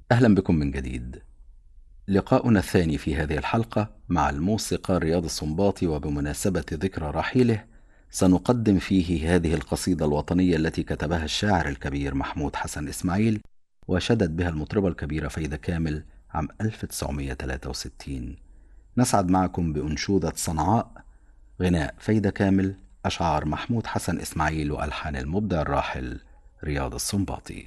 أهلا بكم من جديد. لقاؤنا الثاني في هذه الحلقة مع الموسيقار رياض السنباطي، وبمناسبة ذكرى رحيله سنقدم فيه هذه القصيدة الوطنية التي كتبها الشاعر الكبير محمود حسن إسماعيل، وشدت بها المطربة الكبيرة فايدة كامل عام 1963. نسعد معكم بأنشودة صنعاء، غناء فايدة كامل، أشعار محمود حسن إسماعيل، وألحان المبدع الراحل رياض السنباطي.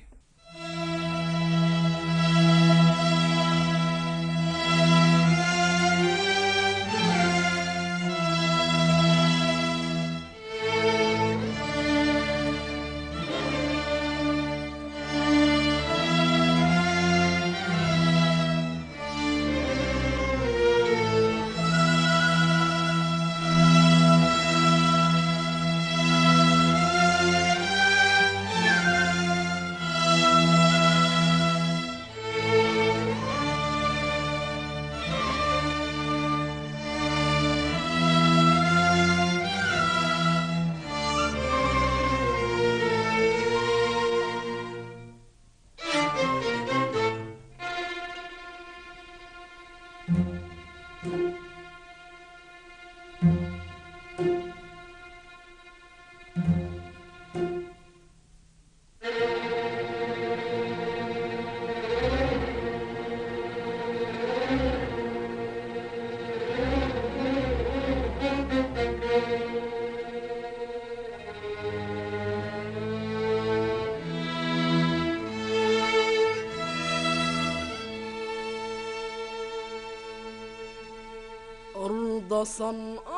أرض صنعاء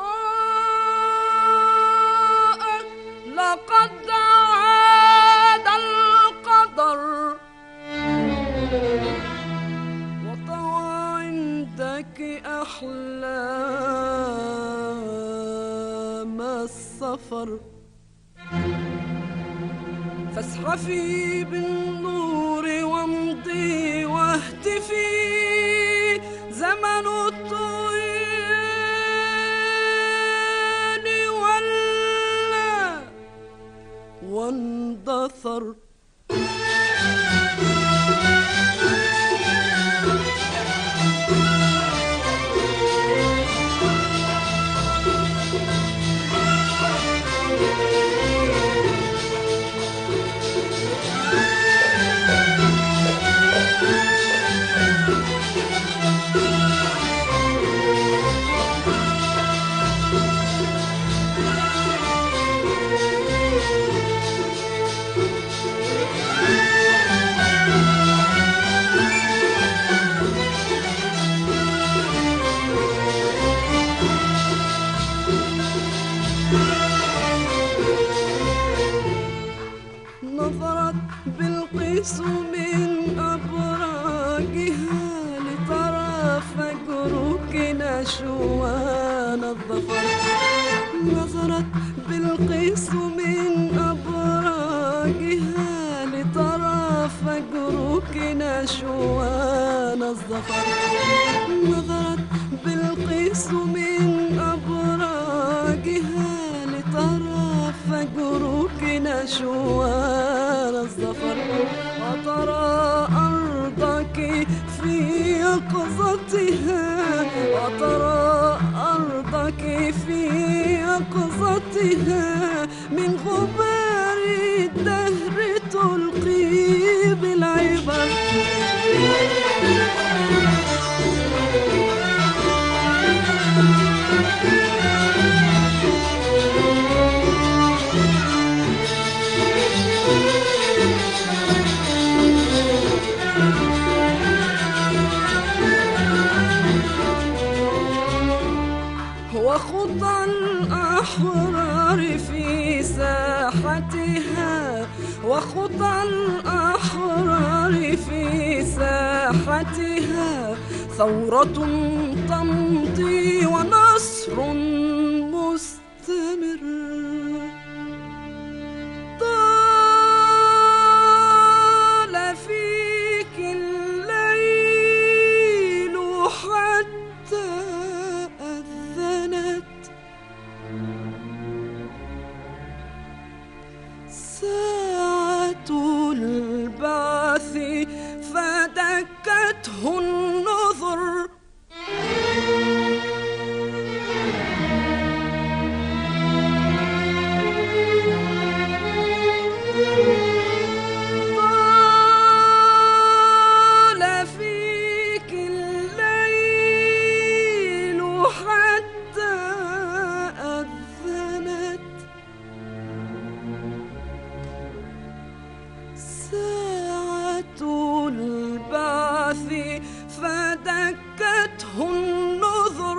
لقد عاد القدر وطوى عندك أحلام السفر، فاسحفي بالنور وامضي واهتفي، زمن الطويل ولى واندثر. نظرت بلقيس من أبراجها لترى فجرك نشوان الظفر. نظرت بلقيس من أبراجها لترى فجرك نشوان الظفر. نظرت بلقيس من أبراجها لترى فجرك نشوان الظفر، وترى أرضك في يقظتها، وترى أرضك في يقظتها من غبار الدهر تلقي بالعبر. وخطى الأحرار في ساحتها، وخطى الأحرار في ساحتها، ثورة تمضي ونصر مستمر. طال فيك الليل حتى أذنت ساعة البعث، فدك فدكته النظر. طال فيك الليل حتى أذنت ساعة البعث فدكته النظر.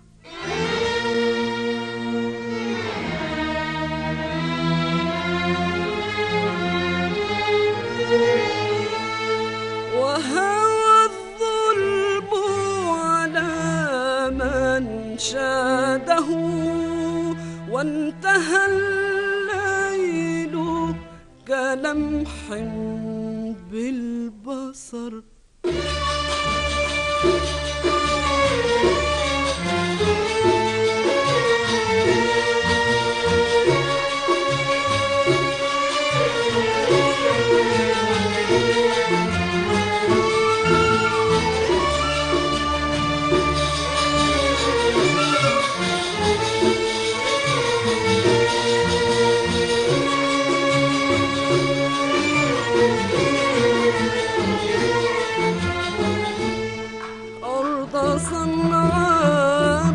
وهوى الظلم على من شاده وانتهى الليل كلمح بالبصر. أرض صنعاء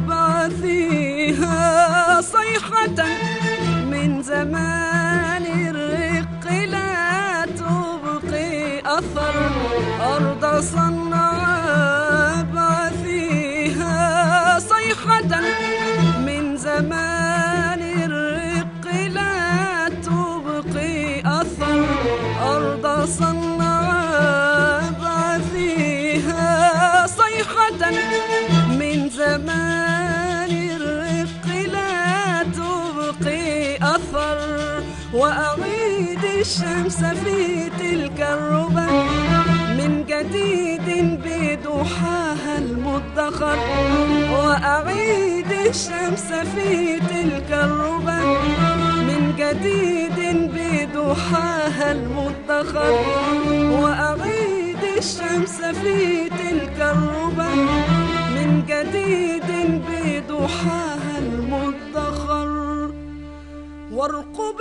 بعثيها صيحة من زمان الرق لا تبقي أثر. أرض صنعاء بعثيها صيحة من زمان الرق لا تبقي أثر. أرض صنعاء بعثيها صيحة من زمان الرق لا تبقي أثر. وأعيد الشمس في تلك الربا من جديد بضحاها المدخر. وأعيد الشمس في تلك الربا من جديد بضحاها المدخر. وأعيد الشمس في تلك الربا من جديد بضحاها المدخر. وارقب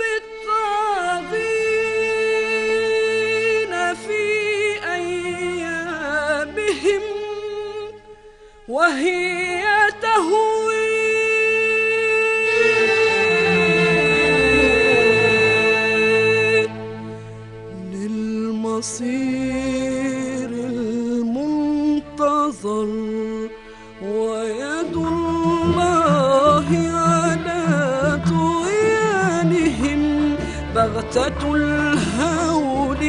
الطاغين في أيامهم وهي تهوي للمصير المنتظر. ويد الله على طغيانهم بغتة الهول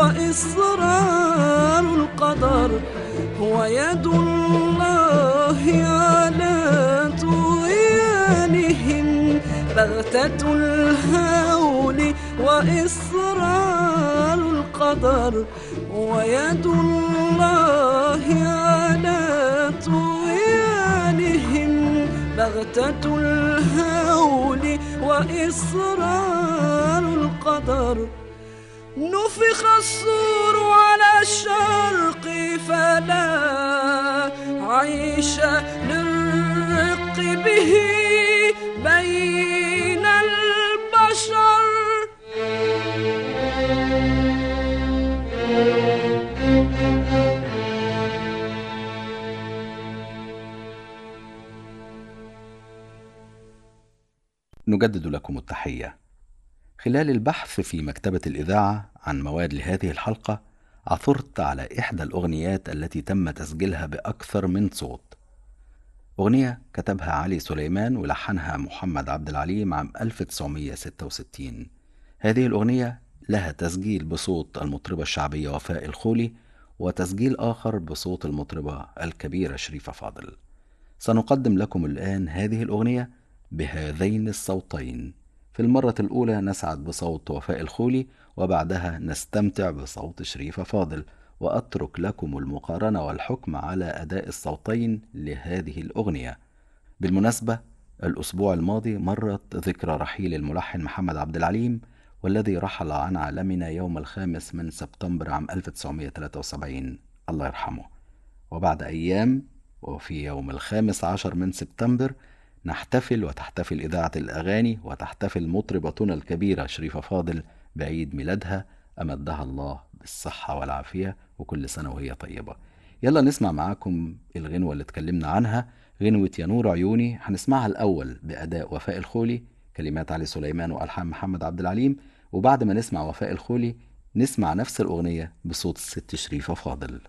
وإصرار القدر. ويد الله على طغيانهم بغتة الهول وإصرار القدر. ويد الله على طغيانهم بغتة الهول وإصرار القدر. نفخ الصور على الشرق فلا عيش للرق به بين البشر. نجدد لكم التحية. خلال البحث في مكتبة الإذاعة عن مواد لهذه الحلقة عثرت على إحدى الأغنيات التي تم تسجيلها بأكثر من صوت. أغنية كتبها علي سليمان ولحنها محمد عبد العليم عام 1966. هذه الأغنية لها تسجيل بصوت المطربة الشعبية وفاء الخولي وتسجيل آخر بصوت المطربة الكبيرة شريفة فاضل. سنقدم لكم الآن هذه الأغنية بهذين الصوتين. في المرة الأولى نسعد بصوت وفاء الخولي وبعدها نستمتع بصوت شريفة فاضل، وأترك لكم المقارنة والحكم على أداء الصوتين لهذه الأغنية. بالمناسبة الأسبوع الماضي مرت ذكرى رحيل الملحن محمد عبد العليم، والذي رحل عن عالمنا يوم 5 سبتمبر عام 1973 الله يرحمه. وبعد أيام وفي يوم 15 من سبتمبر نحتفل وتحتفل إذاعة الأغاني وتحتفل مطربتنا الكبيرة شريفة فاضل بعيد ميلادها، أمدها الله بالصحة والعافية وكل سنة وهي طيبة. يلا نسمع معاكم الغنوة اللي اتكلمنا عنها، غنوة يا نور عيوني. هنسمعها الأول بأداء وفاء الخولي، كلمات علي سليمان وألحان محمد عبد العليم، وبعد ما نسمع وفاء الخولي نسمع نفس الأغنية بصوت الست شريفة فاضل.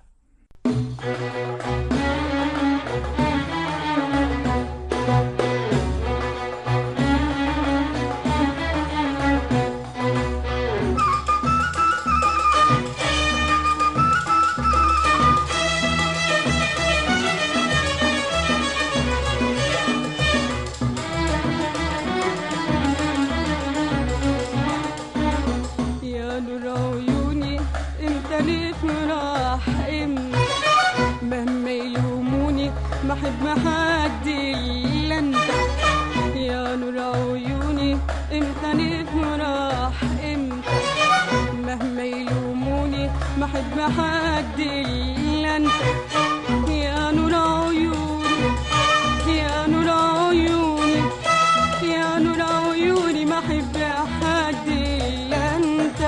بحب حد الا انت يا نور عيوني، امتى نفرح امتى مهما يلوموني، ما احب حد الا انت يا نور عيوني، يا نور عيوني، يا نور عيوني، ما احب حد الا انت.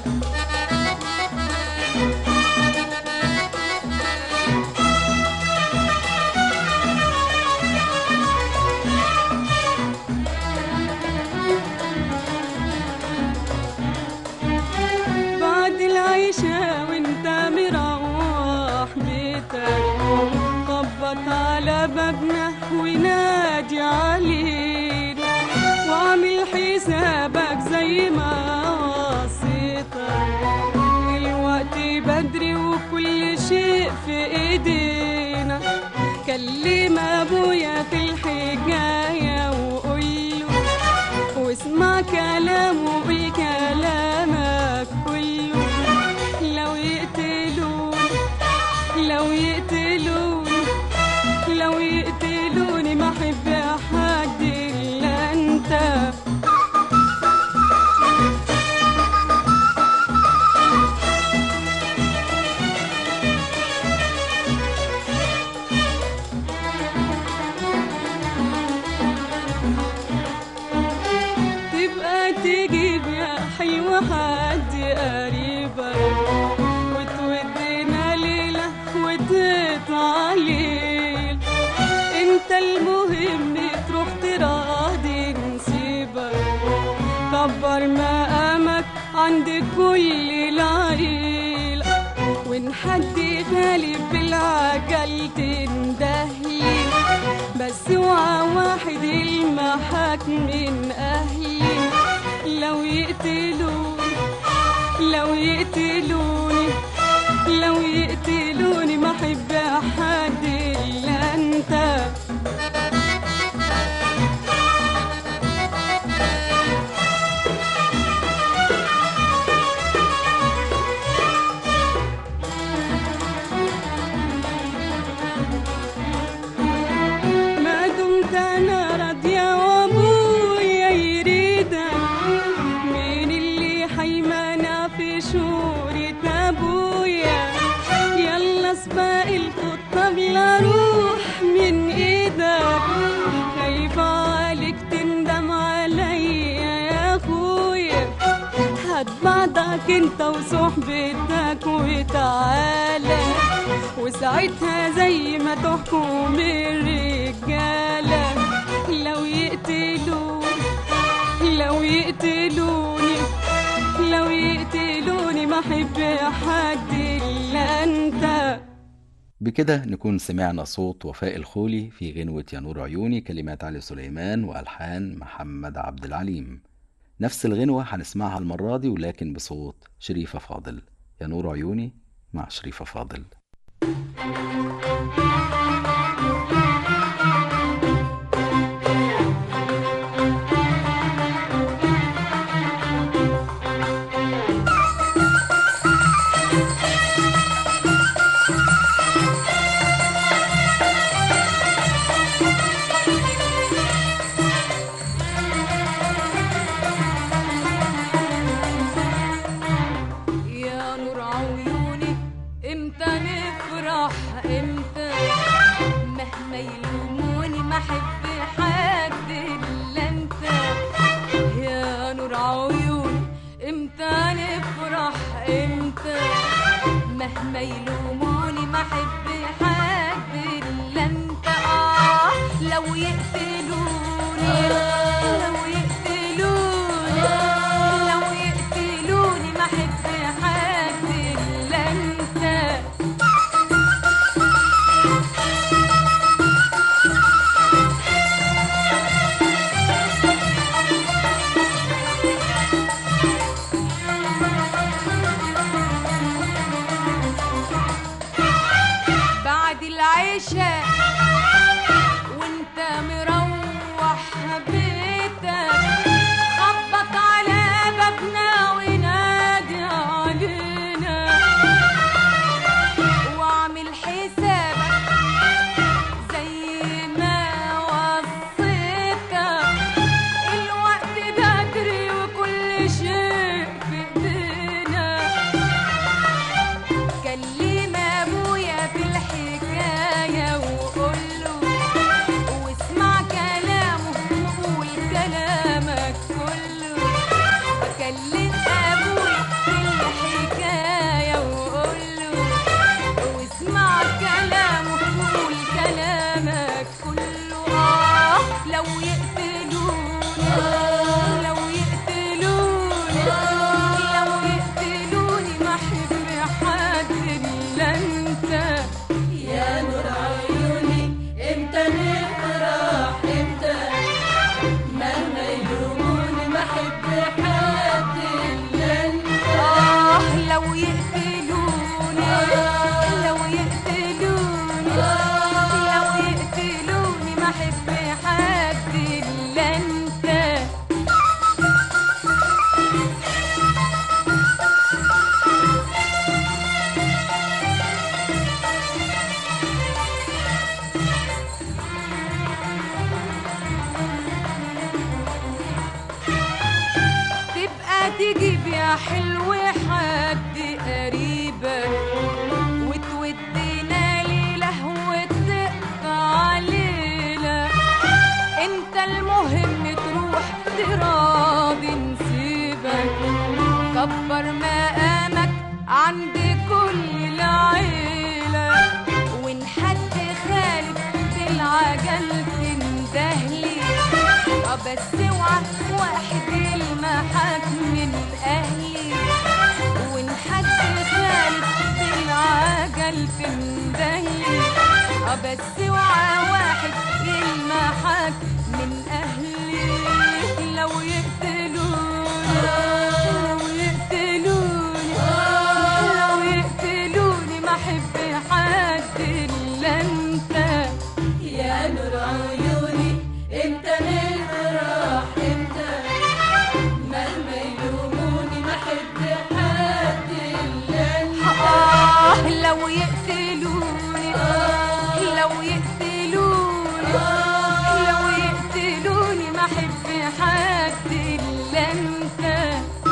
على بابنا ونادي علينا واعمل حسابك زي ما وصيتك، الوقت بدري وكل شيء في ايدينا، كلم ابويا في الحكايه وقوله واسمع كلامه بكلامك كله، لو يقتلوني لو يقتلوني لو يقتلوني ما احب حد الا انت. تبقى تجيب يا حلوة حد قريبك وتودينا ليلة وتقطع ليل، انت المهم تروح تراضي نسيبك، كبر مقامك عند كل العيلة، وان حد غالب بالعجل تندهلي، بس اوعى واحد يلمحك من اهلي، لو يقتلوني لو يقتلوني لو يقتلوني ما احب حد الا انت. ما دمت انا راضيه وابويا يريدك، مين اللي حيمانع في شورة ابويا، يلا سباق الخطة بلا روح من ايدك، خايفة عليك تندم عليا يا اخويا، هات بعضك انت وصحبتك وتعالى، وساعتها زي ما تحكم الرجالة، لو يقتلوني لو يقتلوني لو يقتلوني ما احب حد الا انت. بكده نكون سمعنا صوت وفاء الخولي في غنوة يا نور عيوني، كلمات علي سليمان وألحان محمد عبد العليم. نفس الغنوة هنسمعها المرة دي ولكن بصوت شريفة فاضل، يا نور عيوني مع شريفة فاضل. يا نور عيوني، امتى نفرح امتى؟ مهما يلوموني ما احب حد الا انت يا نور عيوني. امتى نفرح امتى؟ مهما يلوموني ما احب حد الا انت. لو يقتلوني لو يقتلوني لو يقتلوني ما احب حد الا انت. بعد العشاء وانت مروح بيتك خبط على بابنا ونادي علينا واعمل حسابك زي ما وصيتك. الوقت بدري وكل شيء في ايدينا. كلم ابويا في الحكايه وقوله واسمع كلامه وقول كلامك كله. كلم ابويا في الحكايه وقوله واسمع كلامه وقول كلامك كله. لو يقتلوني لو يقتلوني لو يقتلوني ما احب حد الا انت يا نور عيوني. امتى نفرح امتى؟ مهما يلوموني ما احب حد الا انت. لو يقتلوني لو يقتلوني لو يقتلوني ما احب حد الا انت. تبقى تجيب يا حلو حد قريبك وتودينا ليلة وتقطع ليلة. انت المهم تروح تراضي نسيبك. كبر مقامك عند كل العيلة وان حد خالف بالعجل تندهلي. بس اوعى واحد يلمحك من اهلي وان حد خالف بالعجل تندهلي. بس اوعى واحد يلمحك من اهلي. لو يقتلوني لو يقتلوني لو يقتلوني ما احب حد الا انت يا نور عيوني. امتى نفرح امتى؟ مهما يلوموني ما احب حد الا انت. لو يقتلوني لو يقتلوني لو يقتلوني ما احب حد الا انت.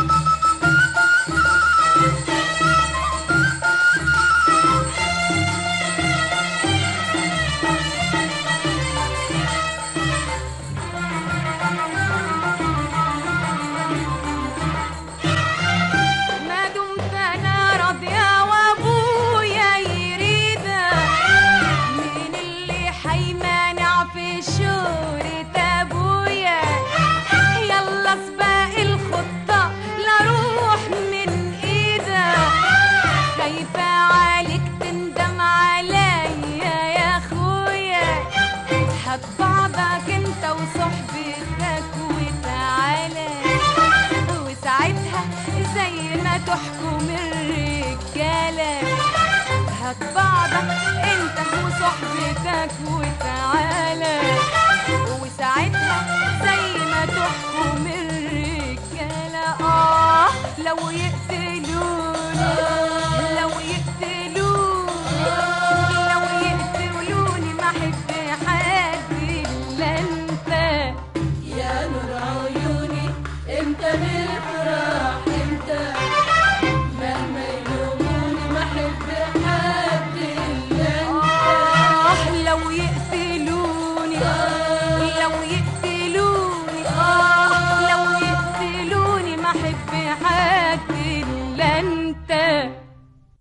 ما دمت انا راضيه وابويا يريدك. مين اللي حيمانع في شورة ابويا؟ يلا سباق الخطة لا روح من ايدك. خايفة عليك تندم عليا يا اخويا. هات بعضك انت وصحبتك وتعالى وساعتها زي ما تحكم الرجالة. هات بعضك انت وصحبتك وتعالى وساعتها زي ما تحكم الرجالة. لو يقتلوني لو يقتلوني لو يقتلوني ما احب حد الا انت يا نور عيوني. امتى نفرح امتى؟ مهما يلوموني ما احب حد الا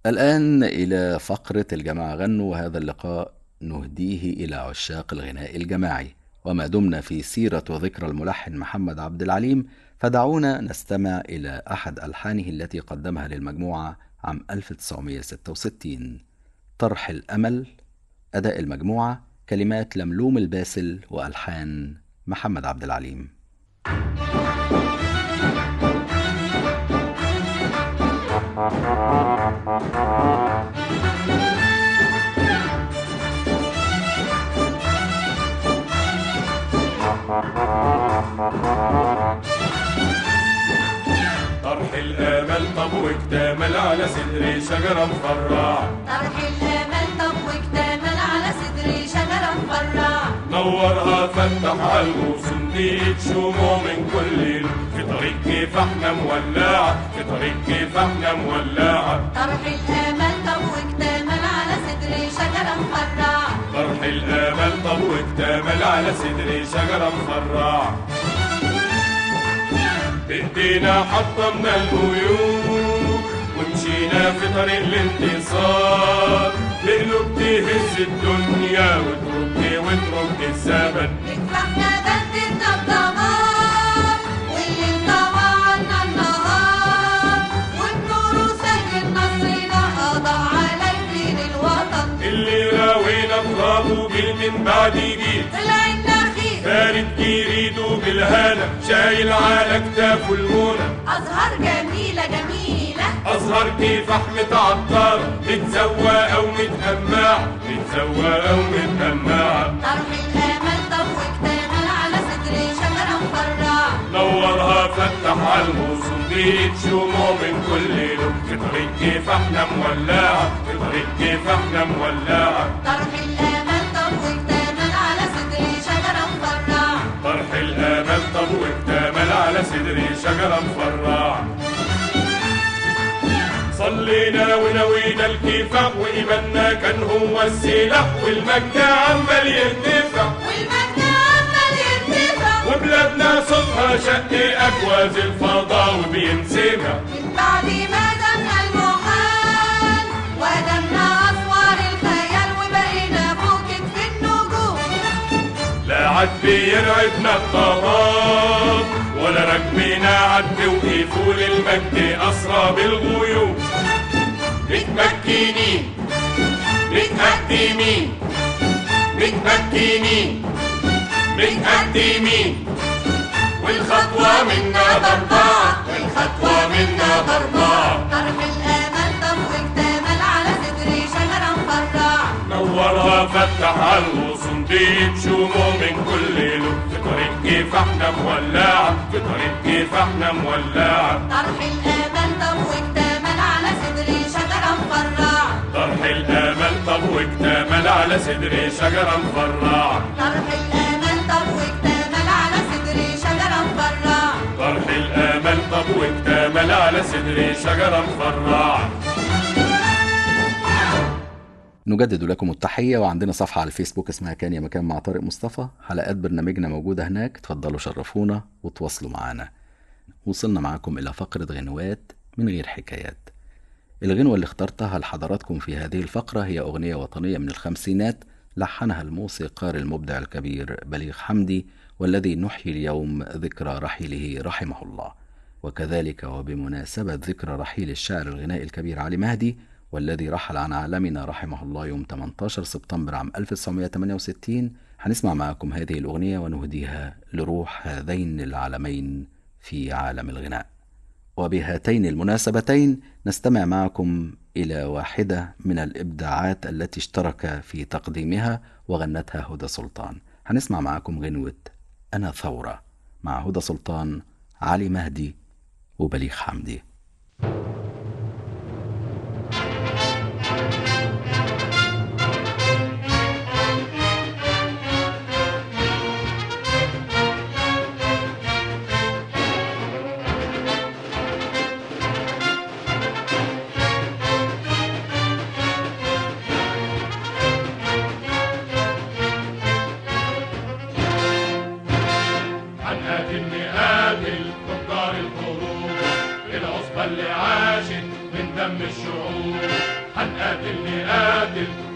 الآن إلى فقرة الجماعة غنوا، وهذا اللقاء نهديه إلى عشاق الغناء الجماعي. وما دمنا في سيرة وذكرى الملحن محمد عبد العليم، فدعونا نستمع إلى أحد ألحانه التي قدمها للمجموعة عام 1966، طرح الأمل. أداء المجموعة، كلمات لملوم الباسل وألحان محمد عبد العليم. طرح الامل طب واكتمل على صدري شجره مفرعه، طرح الامل طب واكتمل على صدري شجره مفرعه، نورها فتح على الغصون ديت شموع من كل لون، في طريق كيف احنا مولعه، في طريق كيف احنا مولعه. طرح الامل طب واكتمل على صدري شجره مفرعه، طرح الامل طب واكتمل على صدري شجره مفرعه، بايدينا حطمنا القيود ومشينا في طريق الانتصار، بقلوب تهز الدنيا وترك الزمن، نكفحنا بدلنا الدمار واللي طوعنا النهار، والنور سجل نصرنا قضى على الدين الوطن، اللي راوينا ترابه جيل من بعد جيل، طلع النخيل فارد جريده بالهنا شايل على كتافه المنى، ازهار جميله جميله، أزهر كفاح متعطرة متزوقة ومتهمعة، متزوقة ومتهمعة. طرح الامل طب واكتمل على صدري شجره مفرعه، نورها فتح على الغصون ديت شموع من كل لون، في طريق كفاحنا مولعة، في طريق كفاحنا مولعة. طرح الامل طب واكتمل على صدري شجره مفرعه، طرح الآمل طب واكتمل على صدري شجرة مفرعة، صلينا ونوينا الكفاح وإيماننا كان هو السلاح، والمجد عمال يرتفع، والمجد عمال يرتفع، وبلادنا صوتها شق أجواز الفضاء وبينسمع، من بعد ما دمنا المحال ودمنا أسوار الخيال وبقينا فوق كتف النجوم، لا عد بيرعبنا الضباب ولا راكبين عد وقفوا للمجد أسرى بالغيوم، متمكنين متقدمين متمكنين متقدمين، والخطوة منا بأربعة، والخطوة منا بأربعة. طرح الآمل طب واكتمل على صدري شجرة مفرعة، نورها فتح على الغصون ديت شموع من كل لون، في طريق كيف احنا مولعة، في طريق كيف احنا مولعة. طرح الآمل طب واكتمل على صدري شجرة مفرعة، طرح الامل طب واكتمل على صدري شجرة مفرعة، طرح الآمل طب واكتمل على صدري شجرة مفرعة، طرح الامل طب واكتمل على صدري شجرة مفرعة. نجدد لكم التحية، وعندنا صفحة على الفيسبوك اسمها كان يا مكان مع طارق مصطفى. حلقات برنامجنا موجودة هناك، تفضلوا شرفونا وتواصلوا معنا. وصلنا معكم إلى فقرة غنوات من غير حكايات. الغنوة اللي اخترتها لحضراتكم في هذه الفقرة هي أغنية وطنية من الخمسينات، لحنها الموسيقار المبدع الكبير بليغ حمدي، والذي نحيي اليوم ذكرى رحيله رحمه الله. وكذلك وبمناسبة ذكرى رحيل الشاعر الغنائي الكبير علي مهدي، والذي رحل عن عالمنا رحمه الله يوم 18 سبتمبر عام 1968، هنسمع معكم هذه الأغنية ونهديها لروح هذين العالمين في عالم الغناء. وبهاتين المناسبتين نستمع معكم إلى واحدة من الإبداعات التي اشترك في تقديمها وغنتها هدى سلطان. هنسمع معكم غنوة أنا ثورة مع هدى سلطان، علي مهدي، وبليغ حمدي. اللي عاش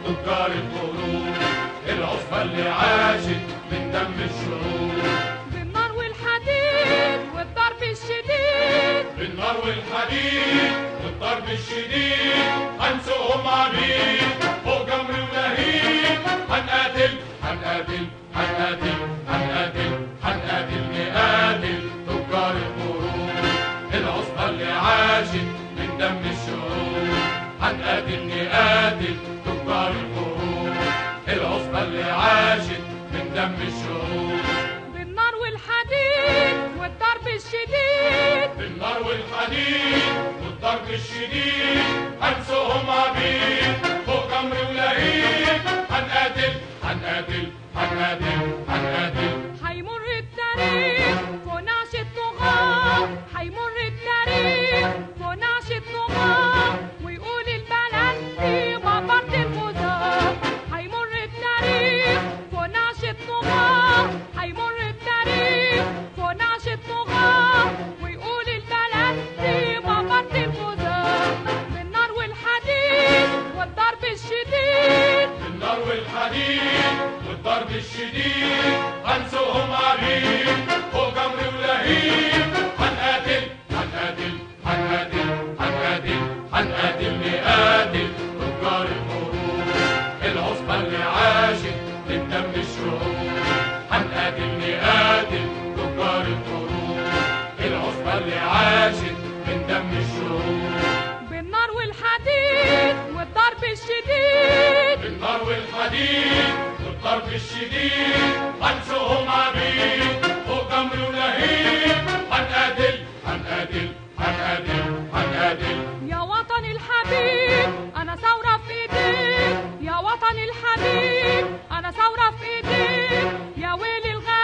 تجار القلوب، العصبة اللي عاشت من دم الشعوب. بالنار والحديد والضرب الشديد، بالنار والحديد والضرب الشديد، هنسوقهم عبيد فوق جمر ولهيب. هنقاتل هنقاتل هنقاتل هنقاتل هنقاتل نقاتل تجار القلوب، العصبة اللي عاشت من دم الشعوب. هنقاتل نقاتل تجار القلوب، العصبة اللي عاشت من دم الشعوب. بالنار والحديد والضرب الشديد، بالنار والحديد والضرب الشديد، هنسوقهم عبيد فوق جمر ولهيب. هنقاتل هنقاتل هنقاتل هنقاتل. هيمر التاريخ فوق نعش الطغاة، هيمر التاريخ فوق نعش الطغاة، ويقول البلد دي مقبرة الغزاة. هيمر التاريخ فوق نعش الطغاة، هيمر التاريخ فوق نعش الطغاة، ويقول البلد دي مقبرة الغزاة. بالنار والحديد والضرب الشديد، بالنار والحديد والضرب الشديد، هنسوقهم عبيد فوق جمر ولهيب. هنقاتل هنقاتل هنقاتل هنقاتل هنقاتل نقاتل تجار الحروب، العصبة اللي عاشت من دم الشعوب. هنقاتل نقاتل تجار الحروب، العصبة اللي عاشت من دم الشعوب. بالنار والحديد والضرب الشديد، بالنار والحديد والضرب الشديد، هنسوقهم عبيد فوق جمر ولهيب. هنقاتل هنقاتل هنقاتل هنقاتل. يا وطن الحبيب أنا ثورة في إيديك، يا وطن الحبيب أنا ثورة في إيديك، يا ويل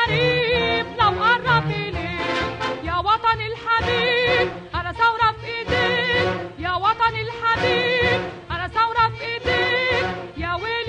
الغريب لو قرب إليك. يا وطن الحبيب أنا ثورة في إيديك، يا وطن الحبيب أنا ثورة في إيديك، يا ويل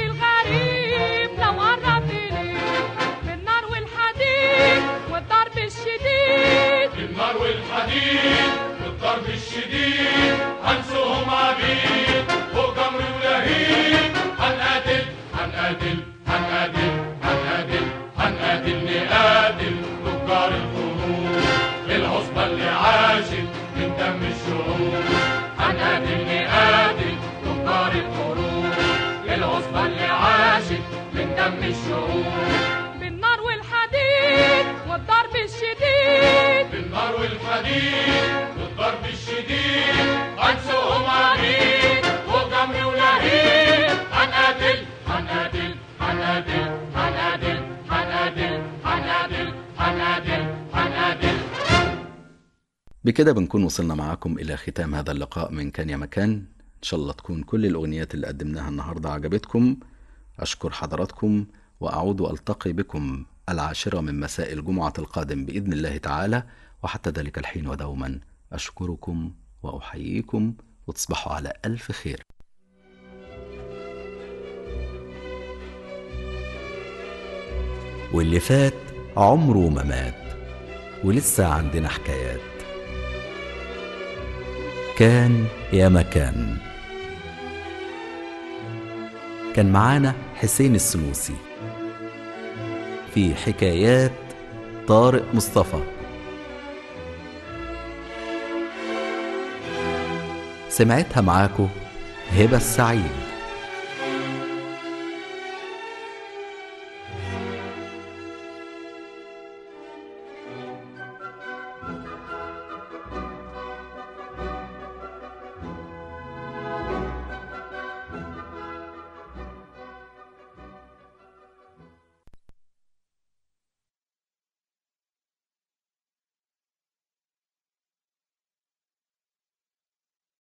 الغريب لو قرب إليك. بالنار والحديد والضرب الشديد، بالنار والحديد والضرب الشديد، هنسوقهم عبيد فوق جمر ولهيب. هنقاتل هنقاتل هنقاتل هنقاتل هنقاتل نقاتل تجار القلوب، العصبة اللي عاشت من دم الشعوب. هنقاتل نقاتل تجار القلوب، العصبة اللي عاشت من دم الشعوب. بالنار والحديد والضرب الشديد، بالنار والحديد والضرب الشديد، هنسوقهم عبيد فوق جمر ولهيب. هنقاتل هنقاتل هنقاتل هنقاتل هنقاتل هنقاتل هنقاتل هنقاتل. بكده بنكون وصلنا معاكم إلى ختام هذا اللقاء من كان يا مكان. إن شاء الله تكون كل الأغنيات اللي قدمناها النهاردة عجبتكم. أشكر حضراتكم وأعود ألتقي بكم 10 من مساء الجمعة القادم بإذن الله تعالى، وحتى ذلك الحين ودوما أشكركم وأحييكم، وتصبحوا على ألف خير. واللي فات عمره ما مات، ولسه عندنا حكايات. كان يا مكان. كان معانا حسين السنوسي في حكايات طارق مصطفى. سمعتها معاكو هبة السعيد.